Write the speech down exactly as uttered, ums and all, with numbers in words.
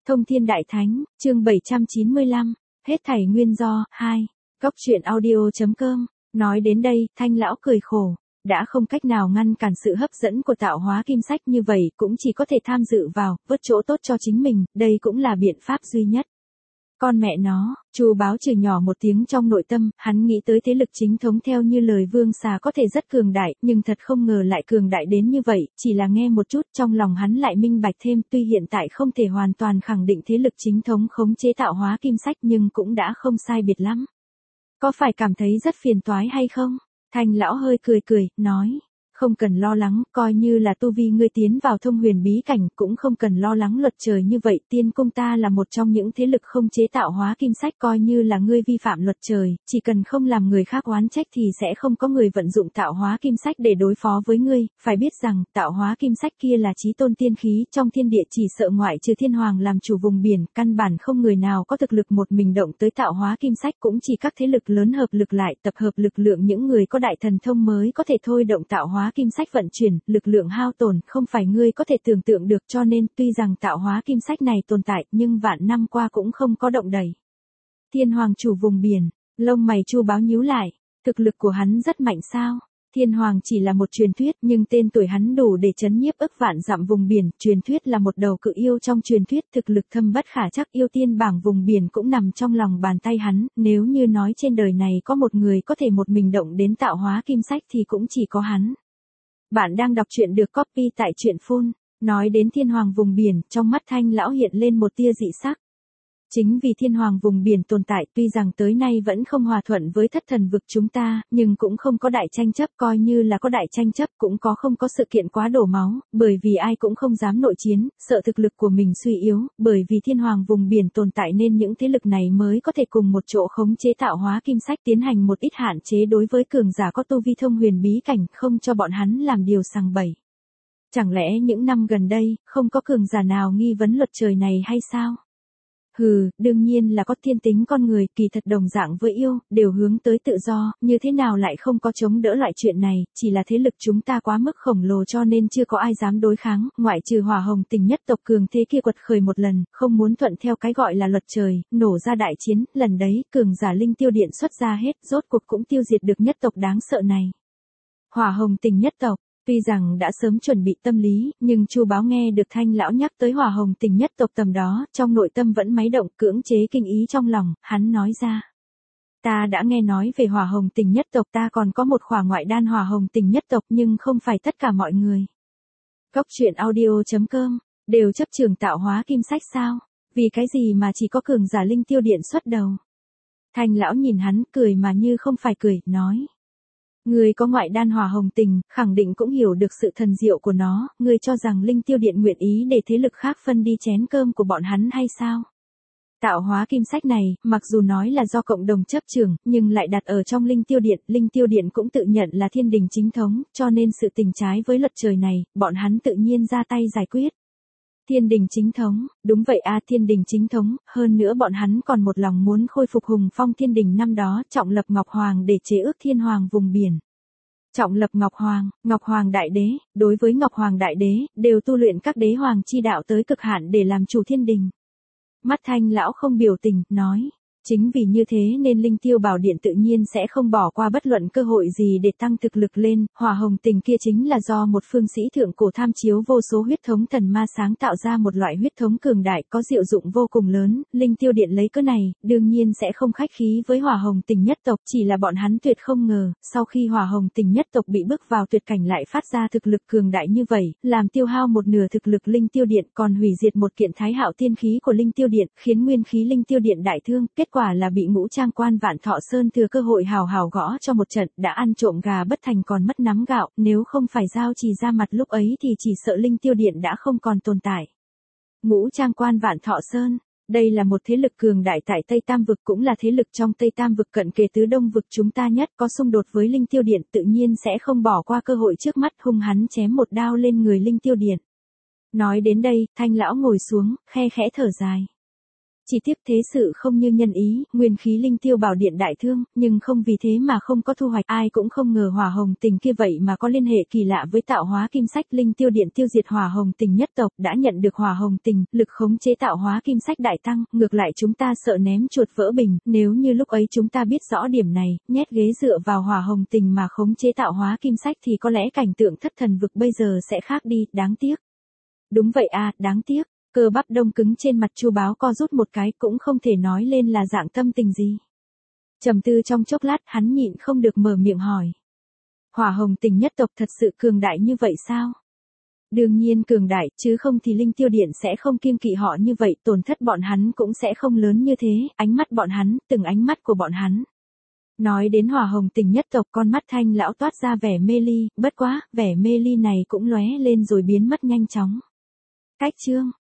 Thông Thiên Đại Thánh, chương bảy trăm chín mươi lăm, hết thảy nguyên do, hai. Góc truyện audio.com, nói đến đây, Thanh lão cười khổ, đã không cách nào ngăn cản sự hấp dẫn của tạo hóa kim sách như vậy, cũng chỉ có thể tham dự vào, vớt chỗ tốt cho chính mình, đây cũng là biện pháp duy nhất. Con mẹ nó, Chu Báo chửi nhỏ một tiếng trong nội tâm, hắn nghĩ tới thế lực chính thống theo như lời Vương Xà có thể rất cường đại, nhưng thật không ngờ lại cường đại đến như vậy, chỉ là nghe một chút trong lòng hắn lại minh bạch thêm, tuy hiện tại không thể hoàn toàn khẳng định thế lực chính thống khống chế tạo hóa kim sách nhưng cũng đã không sai biệt lắm. Có phải cảm thấy rất phiền toái hay không? Thanh lão hơi cười cười, nói. Không cần lo lắng, coi như là tu vi ngươi tiến vào thông huyền bí cảnh, cũng không cần lo lắng luật trời như vậy, tiên cung ta là một trong những thế lực không chế tạo hóa kim sách, coi như là ngươi vi phạm luật trời, chỉ cần không làm người khác oán trách thì sẽ không có người vận dụng tạo hóa kim sách để đối phó với ngươi, phải biết rằng, tạo hóa kim sách kia là chí tôn tiên khí, trong thiên địa chỉ sợ ngoại trừ thiên hoàng làm chủ vùng biển, căn bản không người nào có thực lực một mình động tới tạo hóa kim sách, cũng chỉ các thế lực lớn hợp lực lại, tập hợp lực lượng những người có đại thần thông mới có thể thôi động tạo hóa kim sách vận chuyển, lực lượng hao tổn, không phải ngươi có thể tưởng tượng được, cho nên tuy rằng tạo hóa kim sách này tồn tại, nhưng vạn năm qua cũng không có động đẩy. Thiên hoàng chủ vùng biển, lông mày Chu Báo nhíu lại, thực lực của hắn rất mạnh sao? Thiên hoàng chỉ là một truyền thuyết, nhưng tên tuổi hắn đủ để chấn nhiếp ức vạn dặm vùng biển, truyền thuyết là một đầu cự yêu trong truyền thuyết, thực lực thâm bất khả trắc, yêu tiên bảng vùng biển cũng nằm trong lòng bàn tay hắn, nếu như nói trên đời này có một người có thể một mình động đến tạo hóa kim sách thì cũng chỉ có hắn. Bạn đang đọc truyện được copy tại truyện phun, nói đến thiên hoàng vùng biển, trong mắt Thanh lão hiện lên một tia dị sắc. Chính vì thiên hoàng vùng biển tồn tại, tuy rằng tới nay vẫn không hòa thuận với thất thần vực chúng ta, nhưng cũng không có đại tranh chấp, coi như là có đại tranh chấp cũng có không có sự kiện quá đổ máu, bởi vì ai cũng không dám nội chiến, sợ thực lực của mình suy yếu, bởi vì thiên hoàng vùng biển tồn tại nên những thế lực này mới có thể cùng một chỗ khống chế tạo hóa kim sách, tiến hành một ít hạn chế đối với cường giả có tu vi thông huyền bí cảnh, không cho bọn hắn làm điều sằng bậy. Chẳng lẽ những năm gần đây, không có cường giả nào nghi vấn luật trời này hay sao? Hừ, đương nhiên là có, thiên tính con người, kỳ thật đồng dạng với yêu, đều hướng tới tự do, như thế nào lại không có chống đỡ loại chuyện này, chỉ là thế lực chúng ta quá mức khổng lồ cho nên chưa có ai dám đối kháng, ngoại trừ Hỏa Hồng Tình nhất tộc cường thế kia quật khởi một lần, không muốn thuận theo cái gọi là luật trời, nổ ra đại chiến, lần đấy, cường giả linh tiêu điện xuất ra hết, rốt cuộc cũng tiêu diệt được nhất tộc đáng sợ này. Hỏa Hồng Tình nhất tộc. Tuy rằng đã sớm chuẩn bị tâm lý, nhưng Chu Báo nghe được Thanh lão nhắc tới Hỏa Hồng Tình nhất tộc tầm đó, trong nội tâm vẫn máy động, cưỡng chế kinh ý trong lòng, hắn nói ra. Ta đã nghe nói về Hỏa Hồng Tình nhất tộc, ta còn có một khỏa ngoại đan Hỏa Hồng Tình nhất tộc, nhưng không phải tất cả mọi người. Góc truyện audio.com, đều chấp trường tạo hóa kim sách sao? Vì cái gì mà chỉ có cường giả linh tiêu điện xuất đầu? Thanh lão nhìn hắn, cười mà như không phải cười, nói. Ngươi có ngoại đan Hỏa Hồng Tình, khẳng định cũng hiểu được sự thần diệu của nó, ngươi cho rằng linh tiêu điện nguyện ý để thế lực khác phân đi chén cơm của bọn hắn hay sao? Tạo hóa kim sách này, mặc dù nói là do cộng đồng chấp trường, nhưng lại đặt ở trong linh tiêu điện, linh tiêu điện cũng tự nhận là thiên đình chính thống, cho nên sự tình trái với luật trời này, bọn hắn tự nhiên ra tay giải quyết. Thiên đình chính thống, đúng vậy a, thiên đình chính thống, hơn nữa bọn hắn còn một lòng muốn khôi phục hùng phong thiên đình năm đó, trọng lập Ngọc Hoàng để chế ước thiên hoàng vùng biển. Trọng lập Ngọc Hoàng, Ngọc Hoàng Đại Đế, đối với Ngọc Hoàng Đại Đế, đều tu luyện các đế hoàng chi đạo tới cực hạn để làm chủ thiên đình. Mắt Thanh lão không biểu tình, nói. Chính vì như thế nên Linh Tiêu Bảo Điện tự nhiên sẽ không bỏ qua bất luận cơ hội gì để tăng thực lực lên, Hỏa Hồng Tình kia chính là do một phương sĩ thượng cổ tham chiếu vô số huyết thống thần ma sáng tạo ra một loại huyết thống cường đại có diệu dụng vô cùng lớn, Linh Tiêu Điện lấy cớ này, đương nhiên sẽ không khách khí với Hỏa Hồng Tình nhất tộc, chỉ là bọn hắn tuyệt không ngờ, sau khi Hỏa Hồng Tình nhất tộc bị bước vào tuyệt cảnh lại phát ra thực lực cường đại như vậy, làm tiêu hao một nửa thực lực Linh Tiêu Điện, còn hủy diệt một kiện thái hạo tiên khí của Linh Tiêu Điện, khiến nguyên khí Linh Tiêu Điện đại thương, kết quả là bị ngũ trang quan Vạn Thọ Sơn thừa cơ hội hào hào gõ cho một trận, đã ăn trộm gà bất thành còn mất nắm gạo, nếu không phải giao trì ra mặt lúc ấy thì chỉ sợ Linh Tiêu Điện đã không còn tồn tại. Ngũ trang quan Vạn Thọ Sơn, đây là một thế lực cường đại tại Tây Tam Vực, cũng là thế lực trong Tây Tam Vực cận kề tứ Đông Vực chúng ta nhất, có xung đột với Linh Tiêu Điện tự nhiên sẽ không bỏ qua cơ hội trước mắt, hung hắn chém một đao lên người Linh Tiêu Điện. Nói đến đây, Thanh lão ngồi xuống, khe khẽ thở dài. Chỉ tiếp thế sự không như nhân ý, nguyên khí linh tiêu bảo điện đại thương, nhưng không vì thế mà không có thu hoạch. Ai cũng không ngờ hỏa hồng tình kia vậy mà có liên hệ kỳ lạ với tạo hóa kim sách. Linh tiêu điện tiêu diệt hỏa hồng tình nhất tộc, đã nhận được hỏa hồng tình, lực khống chế tạo hóa kim sách đại tăng. Ngược lại chúng ta sợ ném chuột vỡ bình, nếu như lúc ấy chúng ta biết rõ điểm này, nhét ghế dựa vào hỏa hồng tình mà khống chế tạo hóa kim sách thì có lẽ cảnh tượng thất thần vực bây giờ sẽ khác đi. Đáng tiếc. Đúng vậy à, đáng tiếc. Cơ bắp đông cứng trên mặt Chu Báo co rút một cái, cũng không thể nói lên là dạng tâm tình gì. Trầm tư trong chốc lát, hắn nhịn không được mở miệng hỏi. Hỏa hồng tình nhất tộc thật sự cường đại như vậy sao? Đương nhiên cường đại, chứ không thì Linh Tiêu Điện sẽ không kiêng kỵ họ như vậy, tổn thất bọn hắn cũng sẽ không lớn như thế. Ánh mắt bọn hắn, từng ánh mắt của bọn hắn. Nói đến hỏa hồng tình nhất tộc, con mắt Thanh lão toát ra vẻ mê ly, bất quá, vẻ mê ly này cũng lóe lên rồi biến mất nhanh chóng. Cách chương